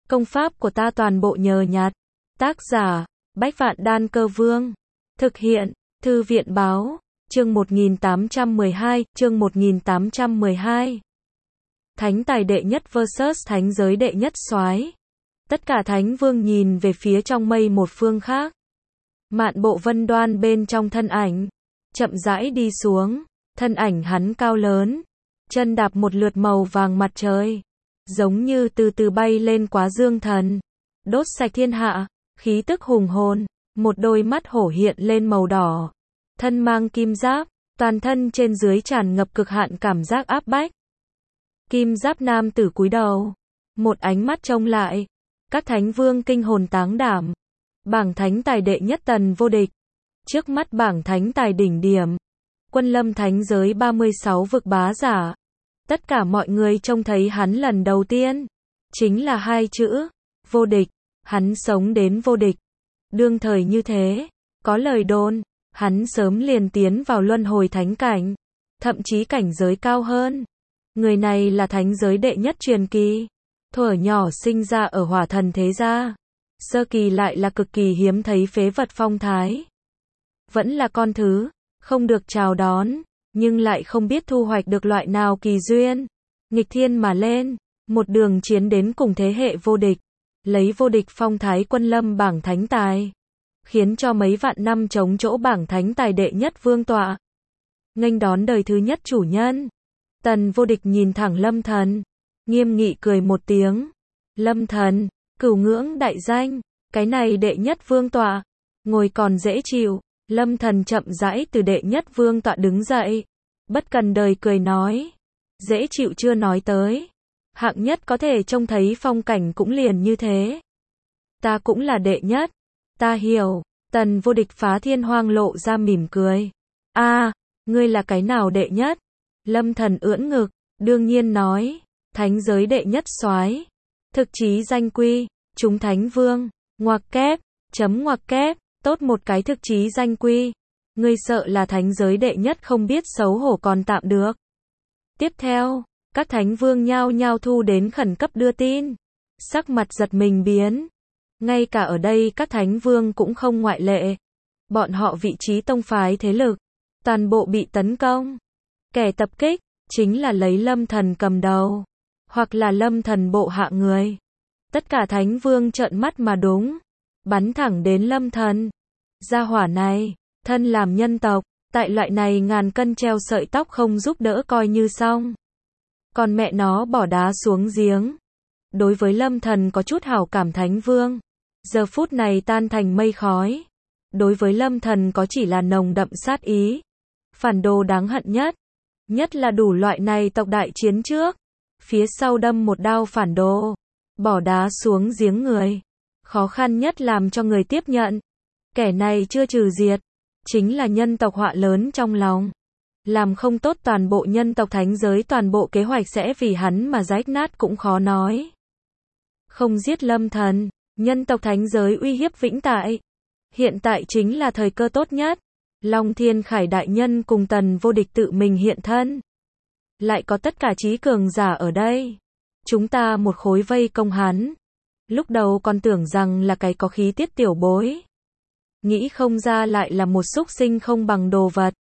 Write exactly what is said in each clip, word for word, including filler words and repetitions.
Công pháp của ta toàn bộ nhờ nhặt. Tác giả, Bách Vạn Đan Cơ Vương. Thực hiện, Thư viện Báo. Chương một nghìn tám trăm mười hai, chương một nghìn tám trăm mười hai. Thánh tài đệ nhất versus thánh giới đệ nhất soái. Tất cả thánh vương nhìn về phía trong mây một phương khác. Mạn Bộ Vân Đoan bên trong thân ảnh, chậm rãi đi xuống, thân ảnh hắn cao lớn, chân đạp một lượt màu vàng mặt trời, giống như từ từ bay lên quá dương thần, đốt sạch thiên hạ, khí tức hùng hồn, một đôi mắt hổ hiện lên màu đỏ, thân mang kim giáp, toàn thân trên dưới tràn ngập cực hạn cảm giác áp bách. Kim giáp nam tử cúi đầu, một ánh mắt trông lại, các thánh vương kinh hồn táng đảm. Bảng thánh tài đệ nhất Tần Vô Địch, trước mắt bảng thánh tài đỉnh điểm, quân lâm thánh giới ba mươi sáu vực bá giả. Tất cả mọi người trông thấy hắn lần đầu tiên, chính là hai chữ, vô địch. Hắn sống đến vô địch. Đương thời như thế, có lời đồn, hắn sớm liền tiến vào luân hồi thánh cảnh, thậm chí cảnh giới cao hơn. Người này là thánh giới đệ nhất truyền kỳ, thuở nhỏ sinh ra ở hỏa thần thế gia. Sơ kỳ lại là cực kỳ hiếm thấy phế vật phong thái. Vẫn là con thứ, không được chào đón, nhưng lại không biết thu hoạch được loại nào kỳ duyên. Nghịch thiên mà lên, một đường chiến đến cùng thế hệ vô địch. Lấy vô địch phong thái quân lâm bảng thánh tài. Khiến cho mấy vạn năm chống chỗ bảng thánh tài đệ nhất vương tọa. Nghênh đón đời thứ nhất chủ nhân. Tần Vô Địch nhìn thẳng Lâm Thần, nghiêm nghị cười một tiếng. Lâm Thần, cửu ngưỡng đại danh, cái này đệ nhất vương tọa, ngồi còn dễ chịu. Lâm Thần chậm rãi từ đệ nhất vương tọa đứng dậy, bất cần đời cười nói, dễ chịu chưa nói tới, hạng nhất có thể trông thấy phong cảnh cũng liền như thế. Ta cũng là đệ nhất, ta hiểu. Tần Vô Địch phá thiên hoang lộ ra mỉm cười. A, à, ngươi là cái nào đệ nhất? Lâm Thần ưỡn ngực, đương nhiên nói, thánh giới đệ nhất soái. Thực chí danh quy, chúng thánh vương, ngoặc kép, chấm ngoặc kép, tốt một cái thực chí danh quy. Ngươi sợ là thánh giới đệ nhất không biết xấu hổ còn tạm được. Tiếp theo, các thánh vương nhao nhao thu đến khẩn cấp đưa tin. Sắc mặt giật mình biến. Ngay cả ở đây các thánh vương cũng không ngoại lệ. Bọn họ vị trí tông phái thế lực, toàn bộ bị tấn công. Kẻ tập kích, chính là lấy Lâm Thần cầm đầu, hoặc là Lâm Thần bộ hạ người. Tất cả thánh vương trợn mắt mà đúng, bắn thẳng đến Lâm Thần. Gia hỏa này, thân làm nhân tộc, tại loại này ngàn cân treo sợi tóc không giúp đỡ coi như xong. Còn mẹ nó bỏ đá xuống giếng. Đối với Lâm Thần có chút hảo cảm thánh vương, giờ phút này tan thành mây khói. Đối với Lâm Thần có chỉ là nồng đậm sát ý. Phản đồ đáng hận nhất, nhất là đủ loại này tộc đại chiến trước, phía sau đâm một đao phản đồ, bỏ đá xuống giếng người. Khó khăn nhất làm cho người tiếp nhận. Kẻ này chưa trừ diệt, chính là nhân tộc họa lớn trong lòng. Làm không tốt toàn bộ nhân tộc thánh giới, toàn bộ kế hoạch sẽ vì hắn mà rách nát cũng khó nói. Không giết Lâm Thần, nhân tộc thánh giới uy hiếp vĩnh tại. Hiện tại chính là thời cơ tốt nhất. Long Thiên Khải đại nhân cùng Tần Vô Địch tự mình hiện thân. Lại có tất cả trí cường giả ở đây. Chúng ta một khối vây công hắn. Lúc đầu còn tưởng rằng là cái có khí tiết tiểu bối. Nghĩ không ra lại là một súc sinh không bằng đồ vật.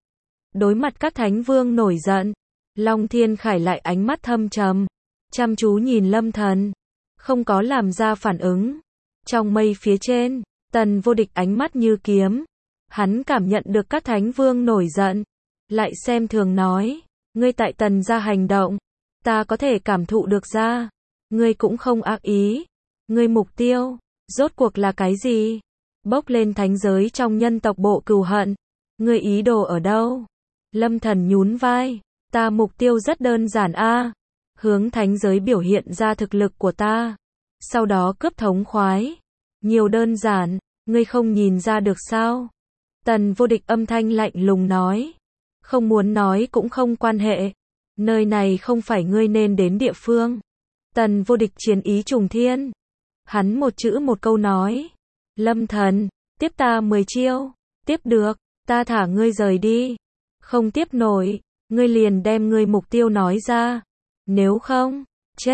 Đối mặt các thánh vương nổi giận, Long Thiên Khải lại ánh mắt thâm trầm, chăm chú nhìn Lâm Thần, không có làm ra phản ứng. Trong mây phía trên, Tần Vô Địch ánh mắt như kiếm. Hắn cảm nhận được các thánh vương nổi giận, lại xem thường nói, ngươi tại Tần gia hành động, ta có thể cảm thụ được ra, ngươi cũng không ác ý. Ngươi mục tiêu, rốt cuộc là cái gì? Bốc lên thánh giới trong nhân tộc bộ cừu hận. Ngươi ý đồ ở đâu? Lâm Thần nhún vai, ta mục tiêu rất đơn giản a, hướng thánh giới biểu hiện ra thực lực của ta, sau đó cướp thống khoái. Nhiều đơn giản, ngươi không nhìn ra được sao? Tần Vô Địch âm thanh lạnh lùng nói, không muốn nói cũng không quan hệ, nơi này không phải ngươi nên đến địa phương. Tần Vô Địch chiến ý trùng thiên. Hắn một chữ một câu nói, Lâm Thần, tiếp ta mười chiêu. Tiếp được, ta thả ngươi rời đi. Không tiếp nổi, ngươi liền đem ngươi mục tiêu nói ra. Nếu không, chết.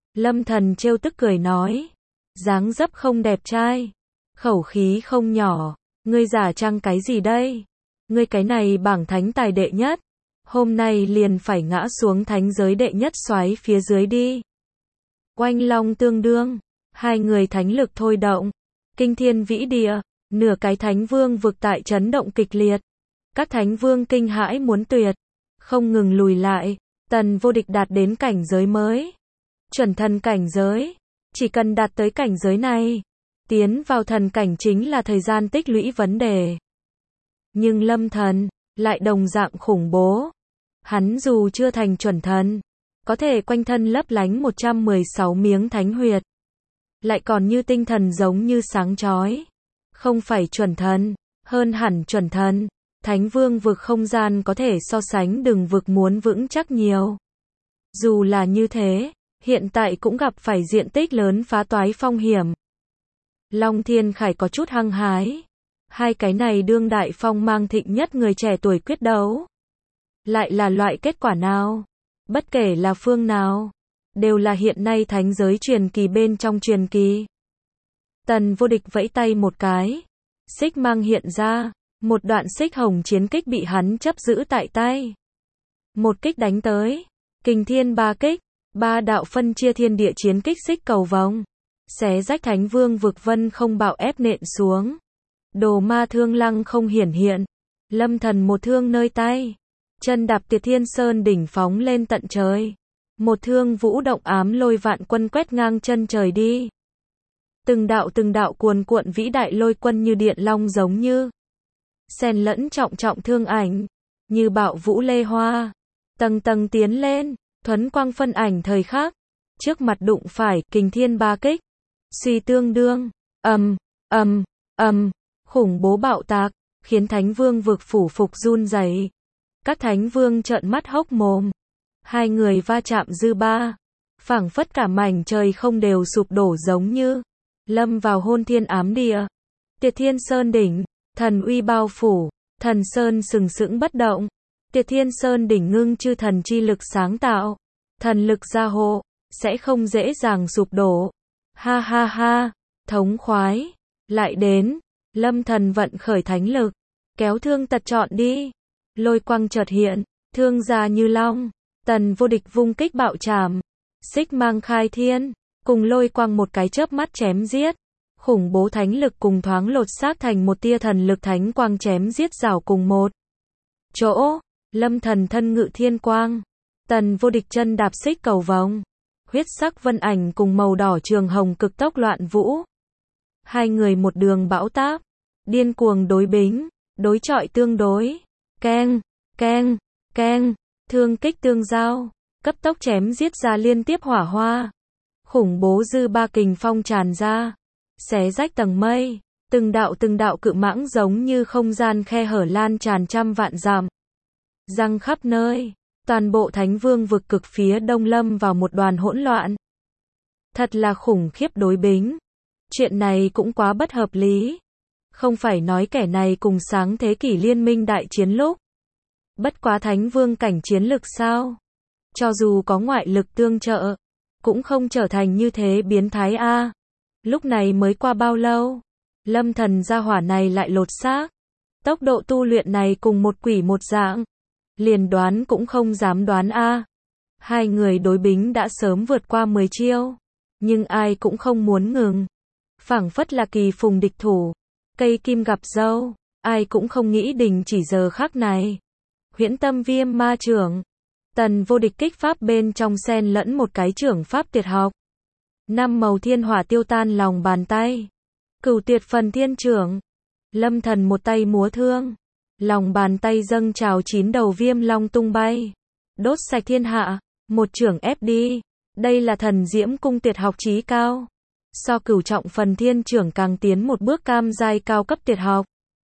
Lâm Thần trêu tức cười nói. Dáng dấp không đẹp trai. Khẩu khí không nhỏ. Ngươi giả trang cái gì đây? Ngươi cái này bảng thánh tài đệ nhất. Hôm nay liền phải ngã xuống thánh giới đệ nhất soái phía dưới đi. Oanh long tương đương. Hai người thánh lực thôi động. Kinh thiên vĩ địa. Nửa cái thánh vương vực tại chấn động kịch liệt. Các thánh vương kinh hãi muốn tuyệt. Không ngừng lùi lại. Tần Vô Địch đạt đến cảnh giới mới. Chuẩn thần cảnh giới. Chỉ cần đạt tới cảnh giới này. Tiến vào thần cảnh chính là thời gian tích lũy vấn đề. Nhưng Lâm Thần lại đồng dạng khủng bố. Hắn dù chưa thành chuẩn thần, có thể quanh thân lấp lánh một trăm mười sáu miếng thánh huyệt. Lại còn như tinh thần giống như sáng chói. Không phải chuẩn thần, hơn hẳn chuẩn thần. Thánh vương vực không gian có thể so sánh đừng vực muốn vững chắc nhiều. Dù là như thế, hiện tại cũng gặp phải diện tích lớn phá toái phong hiểm. Long Thiên Khải có chút hăng hái. Hai cái này đương đại phong mang thịnh nhất người trẻ tuổi quyết đấu. Lại là loại kết quả nào? Bất kể là phương nào, đều là hiện nay thánh giới truyền kỳ bên trong truyền kỳ. Tần Vô Địch vẫy tay một cái. Xích mang hiện ra. Một đoạn xích hồng chiến kích bị hắn chấp giữ tại tay. Một kích đánh tới. Kình thiên ba kích. Ba đạo phân chia thiên địa chiến kích xích cầu vòng. Xé rách thánh vương vực vân không bạo ép nện xuống. Đồ ma thương lăng không hiển hiện. Lâm Thần một thương nơi tay. Chân đạp Tiệt Thiên Sơn đỉnh phóng lên tận trời. Một thương vũ động ám lôi vạn quân quét ngang chân trời đi. Từng đạo từng đạo cuồn cuộn vĩ đại lôi quân như điện long giống như. Xen lẫn trọng trọng thương ảnh. Như bạo vũ lê hoa. Tầng tầng tiến lên. Thuấn quang phân ảnh thời khắc. Trước mặt đụng phải kình thiên ba kích. Suy tương đương. Ầm, ầm, ầm. Khủng bố bạo tạc. Khiến thánh vương vực phủ phục run rẩy. Các thánh vương trợn mắt hốc mồm. Hai người va chạm dư ba. Phảng phất cả mảnh trời không đều sụp đổ giống như. Lâm vào hôn thiên ám địa. Tiệt Thiên Sơn đỉnh. Thần uy bao phủ. Thần Sơn sừng sững bất động. Tiệt Thiên Sơn đỉnh ngưng chư thần chi lực sáng tạo. Thần lực gia hộ. Sẽ không dễ dàng sụp đổ. Ha ha ha. Thống khoái. Lại đến. Lâm Thần vận khởi thánh lực. Kéo thương tật trọn đi. Lôi quang chợt hiện. Thương ra như long. Tần Vô Địch vung kích bạo chạm. Xích mang khai thiên. Cùng lôi quang một cái chớp mắt chém giết. Khủng bố thánh lực cùng thoáng lột xác thành một tia thần lực thánh quang chém giết rảo cùng một chỗ. Lâm Thần thân ngự thiên quang. Tần Vô Địch chân đạp xích cầu vòng. Huyết sắc vân ảnh cùng màu đỏ trường hồng cực tốc loạn vũ. Hai người một đường bão táp. Điên cuồng đối bính. Đối chọi tương đối. Keng, keng, keng. Thương kích tương giao. Cấp tốc chém giết ra liên tiếp hỏa hoa. Khủng bố dư ba kình phong tràn ra. Xé rách tầng mây. Từng đạo từng đạo cự mãng giống như không gian khe hở lan tràn trăm vạn dặm. Răng khắp nơi. Toàn bộ thánh vương vực cực phía đông lâm vào một đoàn hỗn loạn. Thật là khủng khiếp đối bính. Chuyện này cũng quá bất hợp lý. Không phải nói kẻ này cùng sáng thế kỷ liên minh đại chiến lúc. Bất quá thánh vương cảnh chiến lực sao? Cho dù có ngoại lực tương trợ, cũng không trở thành như thế biến thái a. Lúc này mới qua bao lâu? Lâm Thần gia hỏa này lại lột xác. Tốc độ tu luyện này cùng một quỷ một dạng. Liền đoán cũng không dám đoán a. Hai người đối bính đã sớm vượt qua mười chiêu. Nhưng ai cũng không muốn ngừng. Phảng phất là kỳ phùng địch thủ. Cây kim gặp dâu. Ai cũng không nghĩ đình chỉ giờ khắc này. Huyễn Tâm Viêm Ma Trưởng. Tần Vô Địch kích pháp bên trong xen lẫn một cái trưởng pháp tuyệt học. Năm màu thiên hỏa tiêu tan lòng bàn tay. Cửu Tuyệt Phần Thiên Trưởng. Lâm Thần một tay múa thương. Lòng bàn tay dâng trào chín đầu viêm long tung bay. Đốt sạch thiên hạ. Một trưởng ép đi. Đây là thần diễm cung tuyệt học chí cao. So Cửu Trọng Phần Thiên Trưởng càng tiến một bước cam giai cao cấp tuyệt học.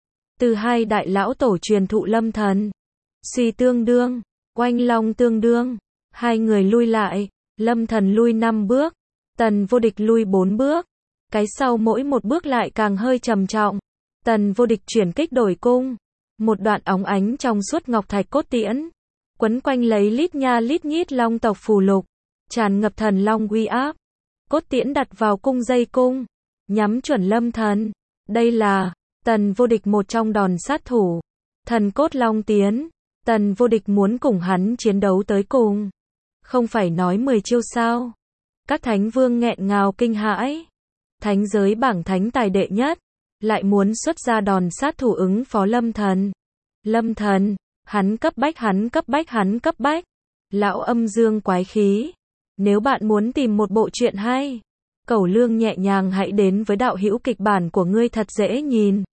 Từ hai đại lão tổ truyền thụ Lâm Thần. Suy tương đương. Oanh long tương đương. Hai người lui lại. Lâm Thần lui năm bước. Tần Vô Địch lui bốn bước. Cái sau mỗi một bước lại càng hơi trầm trọng. Tần Vô Địch chuyển kích đổi cung. Một đoạn óng ánh trong suốt ngọc thạch cốt tiễn. Quấn quanh lấy lít nha lít nhít long tộc phù lục. tràn ngập thần long uy áp. Cốt tiễn đặt vào cung dây cung, nhắm chuẩn Lâm Thần. Đây là Tần Vô Địch một trong đòn sát thủ. Thần cốt long tiến, Tần Vô Địch muốn cùng hắn chiến đấu tới cùng. Không phải nói mười chiêu sao? Các thánh vương nghẹn ngào kinh hãi. Thánh giới bảng thánh tài đệ nhất, lại muốn xuất ra đòn sát thủ ứng phó Lâm Thần. Lâm Thần, hắn cấp bách hắn cấp bách hắn cấp bách. Lão âm dương quái khí. Nếu bạn muốn tìm một bộ truyện hay, Cẩu Lương nhẹ nhàng hãy đến với đạo hữu kịch bản của ngươi thật dễ nhìn.